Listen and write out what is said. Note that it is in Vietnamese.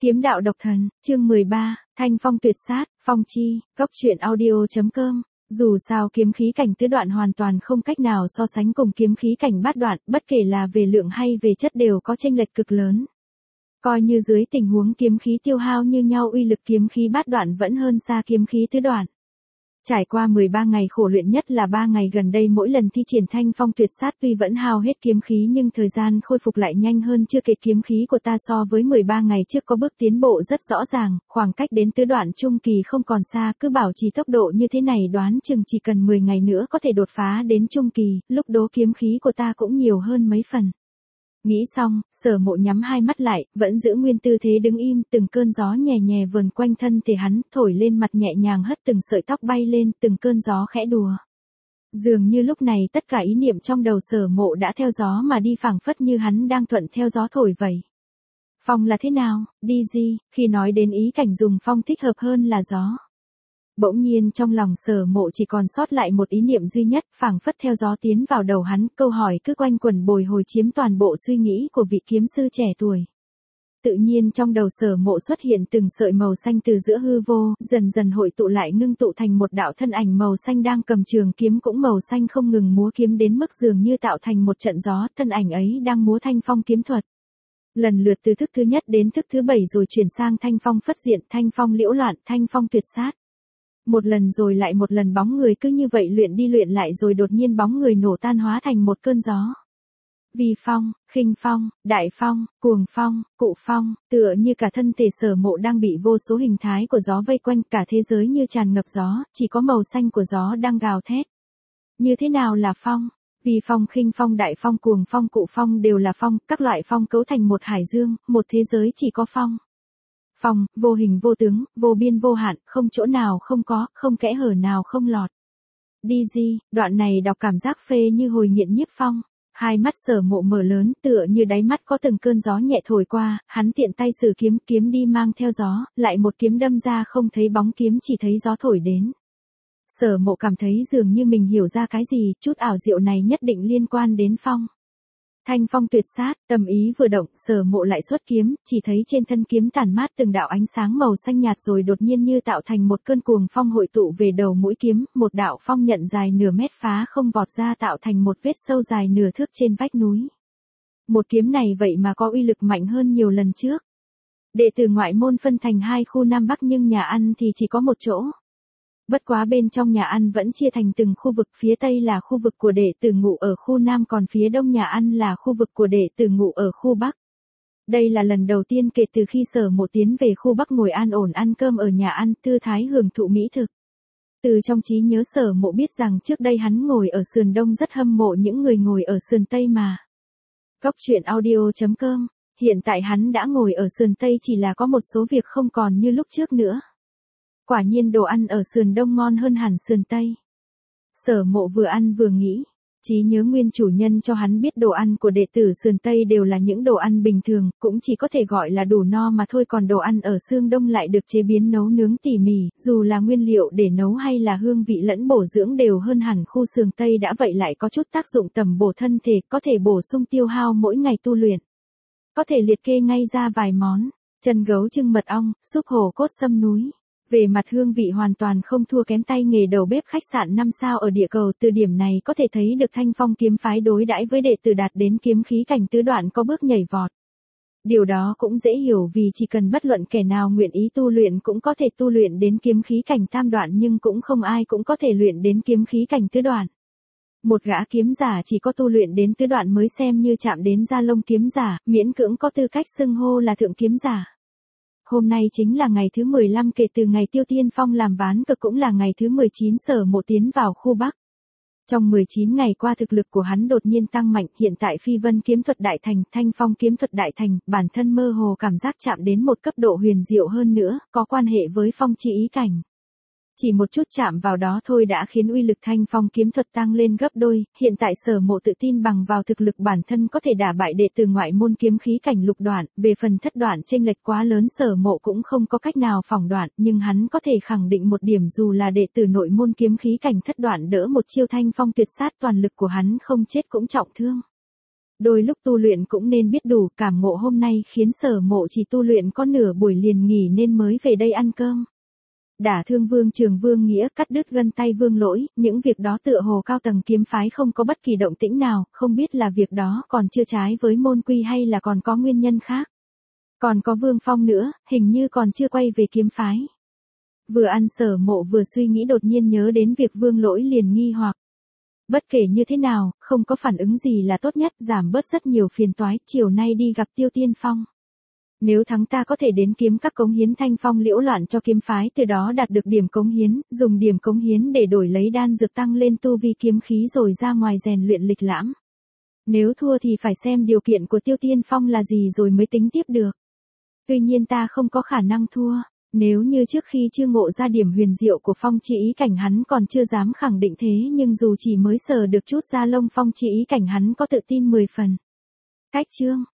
Kiếm đạo độc thần, chương 13, Thanh phong tuyệt sát, phong chi, góc truyện audio.com. Dù sao kiếm khí cảnh tứ đoạn hoàn toàn không cách nào so sánh cùng kiếm khí cảnh bát đoạn, bất kể là về lượng hay về chất đều có chênh lệch cực lớn. Coi như dưới tình huống kiếm khí tiêu hao như nhau, uy lực kiếm khí bát đoạn vẫn hơn xa kiếm khí tứ đoạn. Trải qua 13 ngày khổ luyện, nhất là 3 ngày gần đây mỗi lần thi triển thanh phong tuyệt sát tuy vẫn hao hết kiếm khí nhưng thời gian khôi phục lại nhanh hơn chưa kể. Kiếm khí của ta so với 13 ngày trước có bước tiến bộ rất rõ ràng, khoảng cách đến tứ đoạn trung kỳ không còn xa, cứ bảo trì tốc độ như thế này đoán chừng chỉ cần 10 ngày nữa có thể đột phá đến trung kỳ, lúc đó kiếm khí của ta cũng nhiều hơn mấy phần. Nghĩ xong, Sở Mộ nhắm hai mắt lại, vẫn giữ nguyên tư thế đứng im, từng cơn gió nhẹ nhẹ vờn quanh thân thể hắn, thổi lên mặt nhẹ nhàng hất từng sợi tóc bay lên, từng cơn gió khẽ đùa. Dường như lúc này tất cả ý niệm trong đầu Sở Mộ đã theo gió mà đi, phảng phất như hắn đang thuận theo gió thổi vậy. Phong là thế nào, đi gì, khi nói đến ý cảnh dùng phong thích hợp hơn là gió. Bỗng nhiên trong lòng Sở Mộ chỉ còn sót lại một ý niệm duy nhất, phảng phất theo gió tiến vào đầu hắn, câu hỏi cứ quanh quẩn bồi hồi chiếm toàn bộ suy nghĩ của vị kiếm sư trẻ tuổi. Tự nhiên trong đầu Sở Mộ xuất hiện từng sợi màu xanh từ giữa hư vô, dần dần hội tụ lại ngưng tụ thành một đạo thân ảnh màu xanh đang cầm trường kiếm cũng màu xanh không ngừng múa kiếm đến mức dường như tạo thành một trận gió, thân ảnh ấy đang múa thanh phong kiếm thuật. Lần lượt từ thức thứ nhất đến thức thứ 7 rồi chuyển sang thanh phong phất diện, thanh phong liễu loạn, thanh phong tuyệt sát. Một lần rồi lại một lần bóng người cứ như vậy luyện đi luyện lại rồi đột nhiên bóng người nổ tan hóa thành một cơn gió. Vi phong, khinh phong, đại phong, cuồng phong, cụ phong, tựa như cả thân thể Sở Mộ đang bị vô số hình thái của gió vây quanh, cả thế giới như tràn ngập gió, chỉ có màu xanh của gió đang gào thét. Như thế nào là phong? Vi phong, khinh phong, đại phong, cuồng phong, cụ phong đều là phong, các loại phong cấu thành một hải dương, một thế giới chỉ có phong. Phong, vô hình vô tướng, vô biên vô hạn, không chỗ nào không có, không kẽ hở nào không lọt. Đi gì, đoạn này đọc cảm giác phê như hồi nghiện nhiếp phong. Hai mắt Sở Mộ mở lớn, tựa như đáy mắt có từng cơn gió nhẹ thổi qua, hắn tiện tay sử kiếm, kiếm đi mang theo gió, lại một kiếm đâm ra không thấy bóng kiếm, chỉ thấy gió thổi đến. Sở Mộ cảm thấy dường như mình hiểu ra cái gì, chút ảo diệu này nhất định liên quan đến phong. Thanh phong tuyệt sát, tâm ý vừa động, Sở Mộ lại xuất kiếm, chỉ thấy trên thân kiếm tản mát từng đạo ánh sáng màu xanh nhạt rồi đột nhiên như tạo thành một cơn cuồng phong hội tụ về đầu mũi kiếm, một đạo phong nhận dài nửa mét phá không vọt ra tạo thành một vết sâu dài nửa thước trên vách núi. Một kiếm này vậy mà có uy lực mạnh hơn nhiều lần trước. Đệ tử ngoại môn phân thành hai khu Nam Bắc nhưng nhà ăn thì chỉ có một chỗ. Bất quá bên trong nhà ăn vẫn chia thành từng khu vực, phía Tây là khu vực của đệ tử ngụ ở khu Nam, còn phía Đông nhà ăn là khu vực của đệ tử ngụ ở khu Bắc. Đây là lần đầu tiên kể từ khi Sở Mộ tiến về khu Bắc ngồi an ổn ăn cơm ở nhà ăn, tư thái hưởng thụ mỹ thực. Từ trong trí nhớ Sở Mộ biết rằng trước đây hắn ngồi ở sườn Đông rất hâm mộ những người ngồi ở sườn Tây mà. Góc truyện audio.com, hiện tại hắn đã ngồi ở sườn Tây, chỉ là có một số việc không còn như lúc trước nữa. Quả nhiên đồ ăn ở sườn Đông ngon hơn hẳn sườn Tây. Sở Mộ vừa ăn vừa nghĩ, trí nhớ nguyên chủ nhân cho hắn biết đồ ăn của đệ tử sườn Tây đều là những đồ ăn bình thường, cũng chỉ có thể gọi là đủ no mà thôi, còn đồ ăn ở xương Đông lại được chế biến nấu nướng tỉ mỉ, dù là nguyên liệu để nấu hay là hương vị lẫn bổ dưỡng đều hơn hẳn khu sườn Tây đã vậy lại có chút tác dụng tầm bổ thân thể, có thể bổ sung tiêu hao mỗi ngày tu luyện. Có thể liệt kê ngay ra vài món, chân gấu trưng mật ong, súp hổ cốt sâm núi. Về mặt hương vị hoàn toàn không thua kém tay nghề đầu bếp khách sạn 5 sao ở địa cầu, từ điểm này có thể thấy được Thanh Phong kiếm phái đối đãi với đệ tử đạt đến kiếm khí cảnh tứ đoạn có bước nhảy vọt. Điều đó cũng dễ hiểu vì chỉ cần bất luận kẻ nào nguyện ý tu luyện cũng có thể tu luyện đến kiếm khí cảnh tam đoạn, nhưng cũng không ai cũng có thể luyện đến kiếm khí cảnh tứ đoạn. Một gã kiếm giả chỉ có tu luyện đến tứ đoạn mới xem như chạm đến Gia Long kiếm giả, miễn cưỡng có tư cách xưng hô là thượng kiếm giả. Hôm nay chính là ngày thứ 15 kể từ ngày Tiêu Tiên Phong làm ván cờ, cũng là ngày thứ 19 Sở Mộ tiến vào khu Bắc. Trong 19 ngày qua thực lực của hắn đột nhiên tăng mạnh, hiện tại phi vân kiếm thuật đại thành, thanh phong kiếm thuật đại thành, bản thân mơ hồ cảm giác chạm đến một cấp độ huyền diệu hơn nữa, có quan hệ với phong chi ý cảnh. Chỉ một chút chạm vào đó thôi đã khiến uy lực thanh phong kiếm thuật tăng lên gấp đôi, hiện tại Sở Mộ tự tin bằng vào thực lực bản thân có thể đả bại đệ tử ngoại môn kiếm khí cảnh lục đoạn, về phần thất đoạn chênh lệch quá lớn Sở Mộ cũng không có cách nào phỏng đoạn, nhưng hắn có thể khẳng định một điểm, dù là đệ tử nội môn kiếm khí cảnh thất đoạn đỡ một chiêu thanh phong tuyệt sát toàn lực của hắn không chết cũng trọng thương. Đôi lúc tu luyện cũng nên biết đủ, cảm ngộ hôm nay khiến Sở Mộ chỉ tu luyện có nửa buổi liền nghỉ nên mới về đây ăn cơm. Đả thương Vương Trường Vương Nghĩa, cắt đứt gân tay Vương Lỗi, những việc đó tựa hồ cao tầng kiếm phái không có bất kỳ động tĩnh nào, không biết là việc đó còn chưa trái với môn quy hay là còn có nguyên nhân khác. Còn có Vương Phong nữa, hình như còn chưa quay về kiếm phái. Vừa ăn Sở Mộ vừa suy nghĩ đột nhiên nhớ đến việc Vương Lỗi liền nghi hoặc. Bất kể như thế nào, không có phản ứng gì là tốt nhất, giảm bớt rất nhiều phiền toái, chiều nay đi gặp Tiêu Tiên Phong. Nếu thắng ta có thể đến kiếm các cống hiến thanh phong liễu loạn cho kiếm phái, từ đó đạt được điểm cống hiến, dùng điểm cống hiến để đổi lấy đan dược tăng lên tu vi kiếm khí rồi ra ngoài rèn luyện lịch lãm. Nếu thua thì phải xem điều kiện của Tiêu Tiên Phong là gì rồi mới tính tiếp được. Tuy nhiên ta không có khả năng thua. Nếu như trước khi chưa ngộ ra điểm huyền diệu của phong chi ý cảnh hắn còn chưa dám khẳng định thế, nhưng dù chỉ mới sờ được chút da lông phong chi ý cảnh hắn có tự tin 10 phần. Cách chương